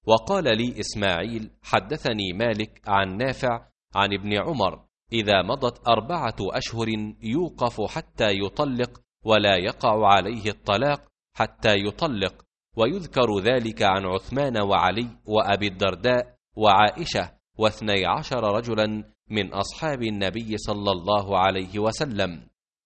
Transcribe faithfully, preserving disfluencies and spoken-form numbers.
وقال لي إسماعيل حدثني مالك عن نافع عن ابن عمر: إذا مضت أربعة أشهر يوقف حتى يطلق، ولا يقع عليه الطلاق حتى يطلق. ويذكر ذلك عن عثمان وعلي وأبي الدرداء وعائشة واثني عشر رجلا من أصحاب النبي صلى الله عليه وسلم.